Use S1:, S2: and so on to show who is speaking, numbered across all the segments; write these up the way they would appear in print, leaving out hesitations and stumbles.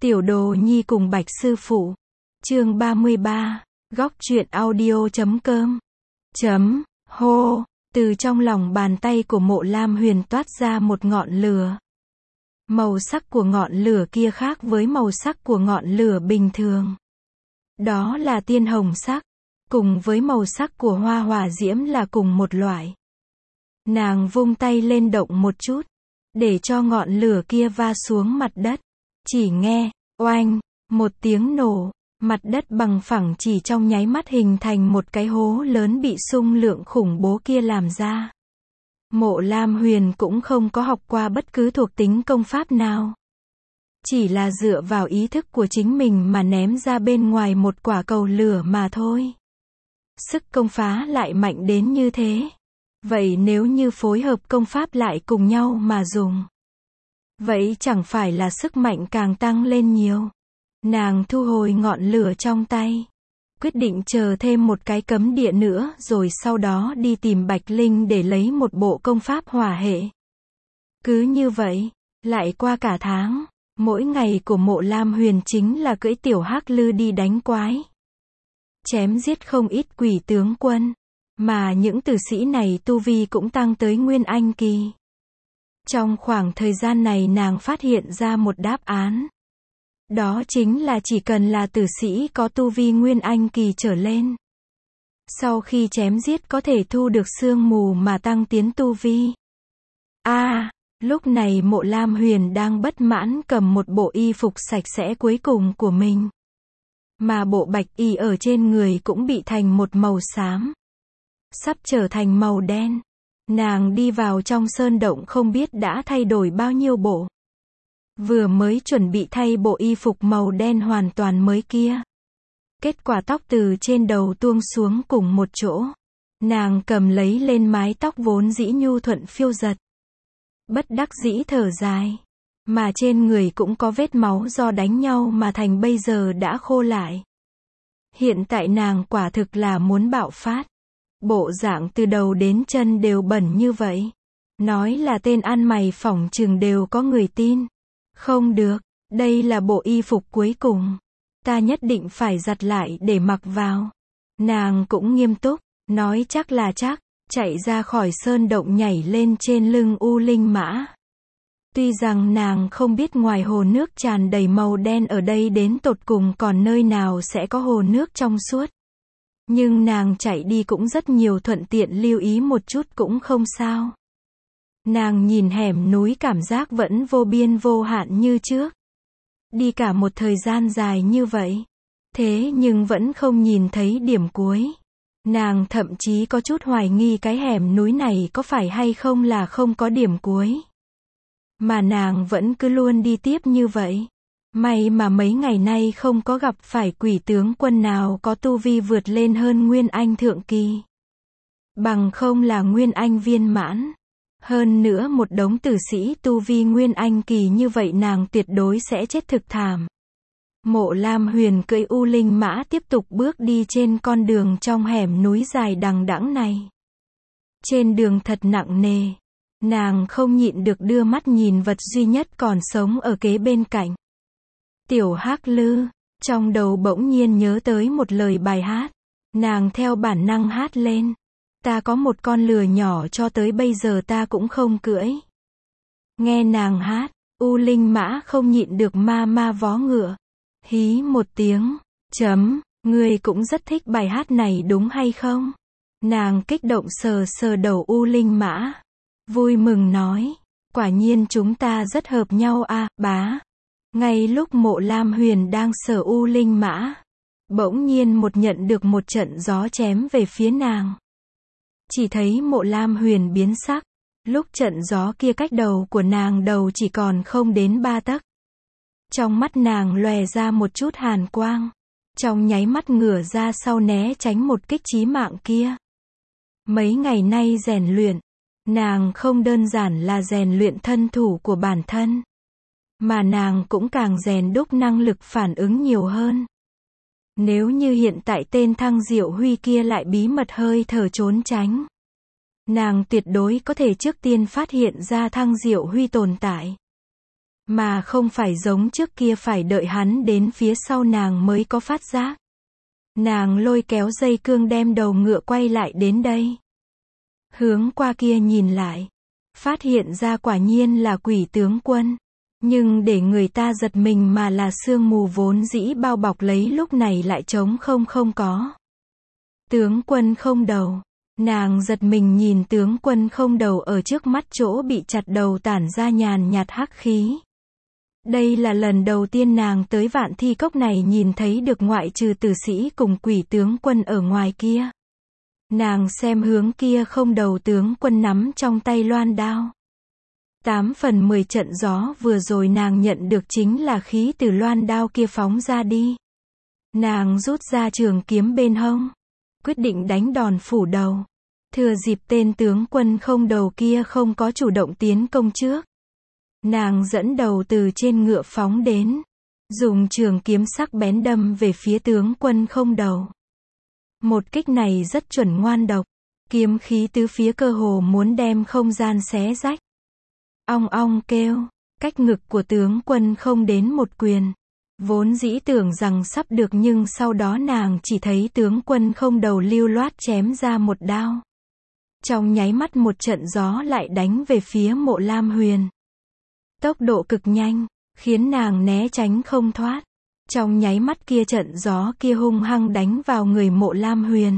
S1: Tiểu Đồ Nhi cùng Bạch Sư Phụ. Chương 33. Góc truyện audio.com. Hô. Từ trong lòng bàn tay của Mộ Lam Huyền toát ra một ngọn lửa. Màu sắc của ngọn lửa kia khác với màu sắc của ngọn lửa bình thường. Đó là tiên hồng sắc, cùng với màu sắc của hoa hỏa diễm là cùng một loại. Nàng vung tay lên động một chút, để cho ngọn lửa kia va xuống mặt đất. Chỉ nghe, oanh, một tiếng nổ, mặt đất bằng phẳng chỉ trong nháy mắt hình thành một cái hố lớn bị xung lượng khủng bố kia làm ra. Mộ Lam Huyền cũng không có học qua bất cứ thuộc tính công pháp nào. Chỉ là dựa vào ý thức của chính mình mà ném ra bên ngoài một quả cầu lửa mà thôi. Sức công phá lại mạnh đến như thế. Vậy nếu như phối hợp công pháp lại cùng nhau mà dùng, vậy chẳng phải là sức mạnh càng tăng lên nhiều. Nàng thu hồi ngọn lửa trong tay, quyết định chờ thêm một cái cấm địa nữa rồi sau đó đi tìm Bạch Linh để lấy một bộ công pháp hỏa hệ. Cứ như vậy, lại qua cả tháng, mỗi ngày của Mộ Lam Huyền chính là cưỡi tiểu hắc lư đi đánh quái. Chém giết không ít quỷ tướng quân, mà những tử sĩ này tu vi cũng tăng tới Nguyên Anh kỳ. Trong khoảng thời gian này nàng phát hiện ra một đáp án. Đó chính là chỉ cần là tử sĩ có tu vi Nguyên Anh kỳ trở lên, sau khi chém giết có thể thu được sương mù mà tăng tiến tu vi. Lúc này Mộ Lam Huyền đang bất mãn cầm một bộ y phục sạch sẽ cuối cùng của mình. Mà bộ bạch y ở trên người cũng bị thành một màu xám, sắp trở thành màu đen. Nàng đi vào trong sơn động không biết đã thay đổi bao nhiêu bộ. Vừa mới chuẩn bị thay bộ y phục màu đen hoàn toàn mới kia, kết quả tóc từ trên đầu tuông xuống cùng một chỗ. Nàng cầm lấy lên mái tóc vốn dĩ nhu thuận phiêu giật, bất đắc dĩ thở dài. Mà trên người cũng có vết máu do đánh nhau mà thành bây giờ đã khô lại. Hiện tại nàng quả thực là muốn bạo phát. Bộ dạng từ đầu đến chân đều bẩn như vậy, nói là tên ăn mày phỏng chừng đều có người tin. Không được, đây là bộ y phục cuối cùng, ta nhất định phải giặt lại để mặc vào. Nàng cũng nghiêm túc, nói chắc là chắc, chạy ra khỏi sơn động nhảy lên trên lưng U Linh Mã. Tuy rằng nàng không biết ngoài hồ nước tràn đầy màu đen ở đây đến tột cùng còn nơi nào sẽ có hồ nước trong suốt. Nhưng nàng chạy đi cũng rất nhiều, thuận tiện lưu ý một chút cũng không sao. Nàng nhìn hẻm núi cảm giác vẫn vô biên vô hạn như trước. Đi cả một thời gian dài như vậy, thế nhưng vẫn không nhìn thấy điểm cuối. Nàng thậm chí có chút hoài nghi cái hẻm núi này có phải hay không là không có điểm cuối. Mà nàng vẫn cứ luôn đi tiếp như vậy. May mà mấy ngày nay không có gặp phải quỷ tướng quân nào có tu vi vượt lên hơn Nguyên Anh thượng kỳ. Bằng không là Nguyên Anh viên mãn. Hơn nữa một đống tử sĩ tu vi Nguyên Anh kỳ như vậy nàng tuyệt đối sẽ chết thực thảm. Mộ Lam Huyền cưỡi U Linh Mã tiếp tục bước đi trên con đường trong hẻm núi dài đằng đẵng này. Trên đường thật nặng nề. Nàng không nhịn được đưa mắt nhìn vật duy nhất còn sống ở kế bên cạnh. Tiểu hắc lư, trong đầu bỗng nhiên nhớ tới một lời bài hát. Nàng theo bản năng hát lên. Ta có một con lừa nhỏ cho tới bây giờ ta cũng không cưỡi. Nghe nàng hát, U Linh Mã không nhịn được ma vó ngựa. Hí một tiếng, ngươi cũng rất thích bài hát này đúng hay không? Nàng kích động sờ đầu U Linh Mã. Vui mừng nói, quả nhiên chúng ta rất hợp nhau bá. Ngay lúc Mộ Lam Huyền đang sờ U Linh Mã, bỗng nhiên nhận được một trận gió chém về phía nàng. Chỉ thấy Mộ Lam Huyền biến sắc, lúc trận gió kia cách đầu của nàng đầu chỉ còn không đến 3 tấc. Trong mắt nàng lòe ra một chút hàn quang, trong nháy mắt ngửa ra sau né tránh một kích chí mạng kia. Mấy ngày nay rèn luyện, nàng không đơn giản là rèn luyện thân thủ của bản thân, mà nàng cũng càng rèn đúc năng lực phản ứng nhiều hơn. Nếu như hiện tại tên Thăng Diệu Huy kia lại bí mật hơi thở trốn tránh, nàng tuyệt đối có thể trước tiên phát hiện ra Thăng Diệu Huy tồn tại. mà không phải giống trước kia phải đợi hắn đến phía sau nàng mới có phát giác. Nàng lôi kéo dây cương đem đầu ngựa quay lại đến đây. Hướng qua kia nhìn lại, phát hiện ra quả nhiên là Quỷ tướng quân. Nhưng để người ta giật mình mà là sương mù vốn dĩ bao bọc lấy lúc này lại trống không có. Tướng quân không đầu. Nàng giật mình nhìn tướng quân không đầu ở trước mắt chỗ bị chặt đầu tản ra nhàn nhạt hắc khí. Đây là lần đầu tiên nàng tới Vạn Thi Cốc này nhìn thấy được ngoại trừ tử sĩ cùng Quỷ tướng quân ở ngoài kia. Nàng xem hướng kia không đầu tướng quân nắm trong tay loan đao. 8 phần 10 trận gió vừa rồi nàng nhận được chính là khí từ loan đao kia phóng ra đi. Nàng rút ra trường kiếm bên hông, quyết định đánh đòn phủ đầu. Thừa dịp tên tướng quân không đầu kia không có chủ động tiến công trước. Nàng dẫn đầu từ trên ngựa phóng đến, dùng trường kiếm sắc bén đâm về phía tướng quân không đầu. Một kích này rất chuẩn ngoan độc, kiếm khí tứ phía cơ hồ muốn đem không gian xé rách. Ong ong kêu, cách ngực của tướng quân không đến một quyền. Vốn dĩ tưởng rằng sắp được nhưng sau đó nàng chỉ thấy tướng quân không đầu lưu loát chém ra một đao. Trong nháy mắt một trận gió lại đánh về phía Mộ Lam Huyền. Tốc độ cực nhanh, khiến nàng né tránh không thoát. Trong nháy mắt kia trận gió kia hung hăng đánh vào người Mộ Lam Huyền.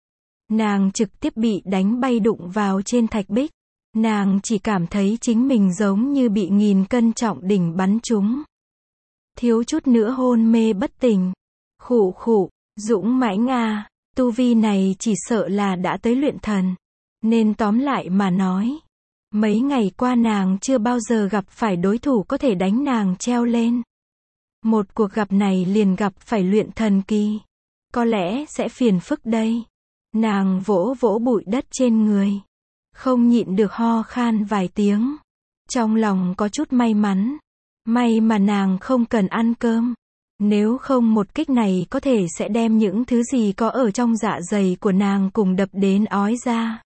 S1: Nàng trực tiếp bị đánh bay đụng vào trên thạch bích. Nàng chỉ cảm thấy chính mình giống như bị 1000 cân trọng đỉnh bắn trúng. Thiếu chút nữa hôn mê bất tỉnh. Khụ khụ, dũng mãnh à, tu vi này chỉ sợ là đã tới luyện thần. Nên tóm lại mà nói, mấy ngày qua nàng chưa bao giờ gặp phải đối thủ có thể đánh nàng treo lên. Một cuộc gặp này liền gặp phải luyện thần kỳ. Có lẽ sẽ phiền phức đây. Nàng vỗ vỗ bụi đất trên người. Không nhịn được ho khan vài tiếng. Trong lòng có chút may mắn. May mà nàng không cần ăn cơm. Nếu không một kích này có thể sẽ đem những thứ gì có ở trong dạ dày của nàng cùng đập đến ói ra.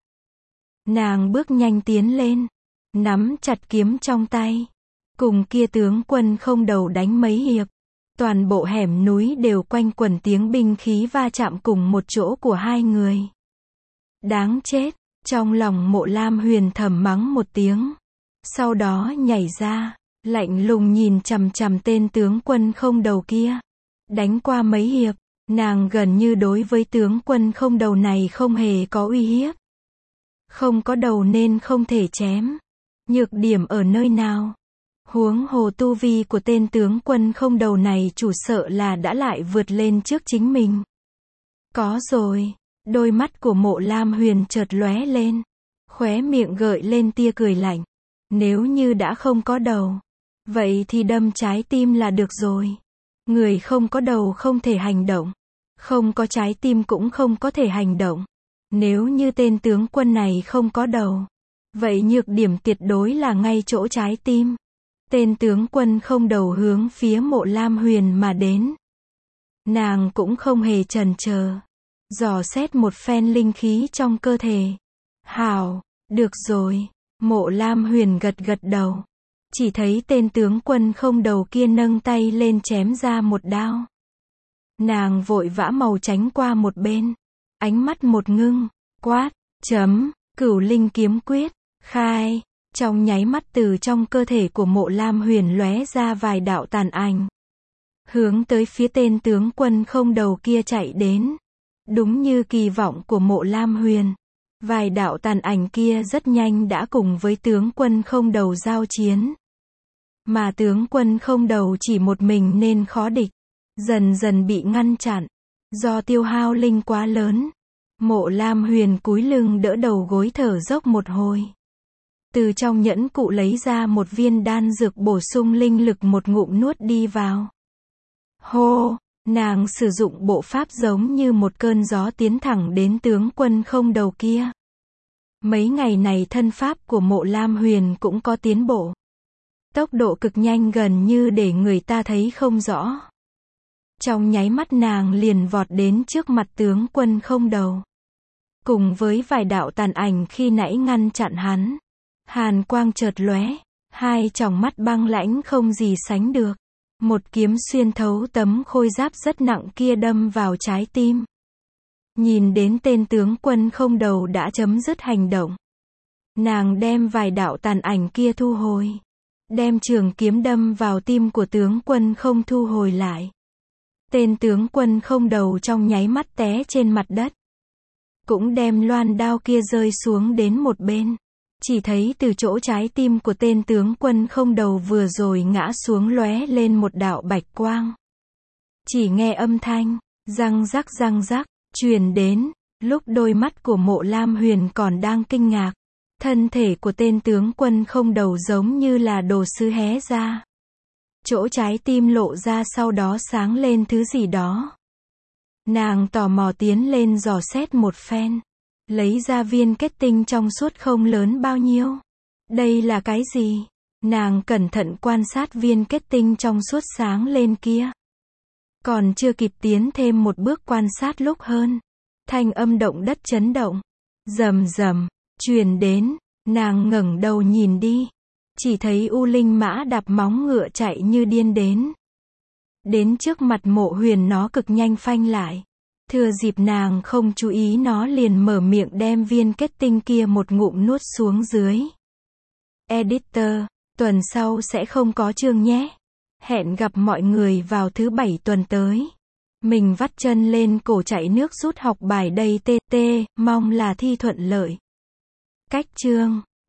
S1: Nàng bước nhanh tiến lên. Nắm chặt kiếm trong tay. Cùng kia tướng quân không đầu đánh mấy hiệp. Toàn bộ hẻm núi đều quanh quẩn tiếng binh khí va chạm cùng một chỗ của hai người. Đáng chết. Trong lòng Mộ Lam Huyền thầm mắng một tiếng. Sau đó nhảy ra, lạnh lùng nhìn chằm chằm tên tướng quân không đầu kia. Đánh qua mấy hiệp, nàng gần như đối với tướng quân không đầu này không hề có uy hiếp. Không có đầu nên không thể chém. Nhược điểm ở nơi nào? Huống hồ tu vi của tên tướng quân không đầu này chủ sợ là đã lại vượt lên trước chính mình. Có rồi. Đôi mắt của Mộ Lam Huyền chợt lóe lên. Khóe miệng gợi lên tia cười lạnh. Nếu như đã không có đầu, vậy thì đâm trái tim là được rồi. Người không có đầu không thể hành động. Không có trái tim cũng không có thể hành động. Nếu như tên tướng quân này không có đầu, vậy nhược điểm tuyệt đối là ngay chỗ trái tim. Tên tướng quân không đầu hướng phía Mộ Lam Huyền mà đến. Nàng cũng không hề chần chờ. Dò xét một phen linh khí trong cơ thể. Hảo, được rồi. Mộ Lam Huyền gật gật đầu. Chỉ thấy tên tướng quân không đầu kia nâng tay lên chém ra một đao. Nàng vội vã màu tránh qua một bên. Ánh mắt một ngưng, quát, Cửu Linh Kiếm Quyết, khai. Trong nháy mắt từ trong cơ thể của Mộ Lam Huyền lóe ra vài đạo tàn ảnh. Hướng tới phía tên tướng quân không đầu kia chạy đến. Đúng như kỳ vọng của Mộ Lam Huyền. Vài đạo tàn ảnh kia rất nhanh đã cùng với tướng quân không đầu giao chiến. Mà tướng quân không đầu chỉ một mình nên khó địch. Dần dần bị ngăn chặn. Do tiêu hao linh quá lớn. Mộ Lam Huyền cúi lưng đỡ đầu gối thở dốc một hồi. Từ trong nhẫn cụ lấy ra một viên đan dược bổ sung linh lực một ngụm nuốt đi vào. Hô! Nàng sử dụng bộ pháp giống như một cơn gió tiến thẳng đến tướng quân không đầu kia. Mấy ngày này thân pháp của Mộ Lam Huyền cũng có tiến bộ. Tốc độ cực nhanh gần như để người ta thấy không rõ. Trong nháy mắt nàng liền vọt đến trước mặt tướng quân không đầu. Cùng với vài đạo tàn ảnh khi nãy ngăn chặn hắn. Hàn quang chợt lóe, Hai tròng mắt băng lãnh không gì sánh được. Một kiếm xuyên thấu tấm khôi giáp rất nặng kia đâm vào trái tim. Nhìn đến tên tướng quân không đầu đã chấm dứt hành động. Nàng đem vài đạo tàn ảnh kia thu hồi. Đem trường kiếm đâm vào tim của tướng quân không thu hồi lại. Tên tướng quân không đầu trong nháy mắt té trên mặt đất. Cũng đem loan đao kia rơi xuống đến một bên. Chỉ thấy từ chỗ trái tim của tên tướng quân không đầu vừa rồi ngã xuống lóe lên một đạo bạch quang. Chỉ nghe âm thanh, răng rắc, truyền đến, lúc đôi mắt của Mộ Lam Huyền còn đang kinh ngạc. Thân thể của tên tướng quân không đầu giống như là đồ sứ hé ra. Chỗ trái tim lộ ra sau đó sáng lên thứ gì đó. Nàng tò mò tiến lên dò xét một phen. Lấy ra viên kết tinh trong suốt không lớn bao nhiêu. Đây là cái gì? Nàng cẩn thận quan sát viên kết tinh trong suốt sáng lên kia. Còn chưa kịp tiến thêm một bước quan sát lúc hơn. Thanh âm động đất chấn động. Rầm rầm, truyền đến, nàng ngẩng đầu nhìn đi. Chỉ thấy U Linh mã đạp móng ngựa chạy như điên đến. Đến trước mặt Mộ Huyền nó cực nhanh phanh lại. Thừa dịp nàng không chú ý nó liền mở miệng đem viên kết tinh kia một ngụm nuốt xuống dưới. Editor, tuần sau sẽ không có chương nhé. Hẹn gặp mọi người vào thứ 7 tuần tới. Mình vắt chân lên cổ chạy nước rút học bài đây TT, mong là thi thuận lợi. Cách chương